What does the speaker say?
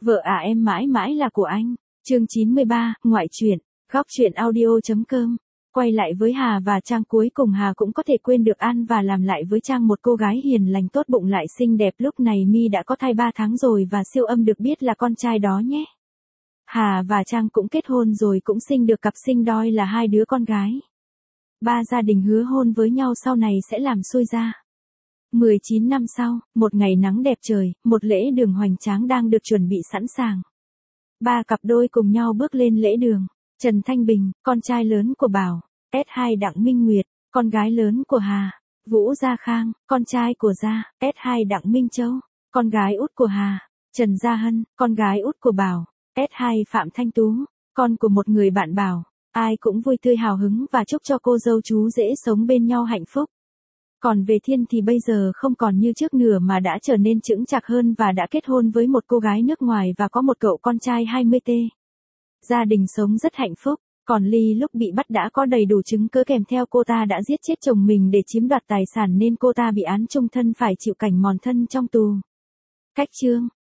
Vợ à em mãi mãi là của anh. Chương 93, ngoại truyện, góc truyện audio.com. Quay lại với Hà và Trang, cuối cùng Hà cũng có thể quên được An và làm lại với Trang, một cô gái hiền lành tốt bụng lại xinh đẹp. Lúc này My đã có thai 3 tháng rồi và siêu âm được biết là con trai đó nhé. Hà và Trang cũng kết hôn rồi, cũng sinh được cặp sinh đôi là 2 đứa con gái. Ba gia đình hứa hôn với nhau sau này sẽ làm xui gia. 19 năm sau, một ngày nắng đẹp trời, một lễ đường hoành tráng đang được chuẩn bị sẵn sàng. Ba cặp đôi cùng nhau bước lên lễ đường. Trần Thanh Bình, con trai lớn của Bảo, S2 Đặng Minh Nguyệt, con gái lớn của Hà. Vũ Gia Khang, con trai của Gia, S2 Đặng Minh Châu, con gái út của Hà. Trần Gia Hân, con gái út của Bảo, S2 Phạm Thanh Tú, con của một người bạn Bảo. Ai cũng vui tươi hào hứng và chúc cho cô dâu chú rể sống bên nhau hạnh phúc. Còn về Thiên thì bây giờ không còn như trước nữa mà đã trở nên chững chạc hơn và đã kết hôn với một cô gái nước ngoài và có một cậu con trai 20T. Gia đình sống rất hạnh phúc, còn Ly lúc bị bắt đã có đầy đủ chứng cứ kèm theo cô ta đã giết chết chồng mình để chiếm đoạt tài sản nên cô ta bị án chung thân, phải chịu cảnh mòn thân trong tù. Cách chương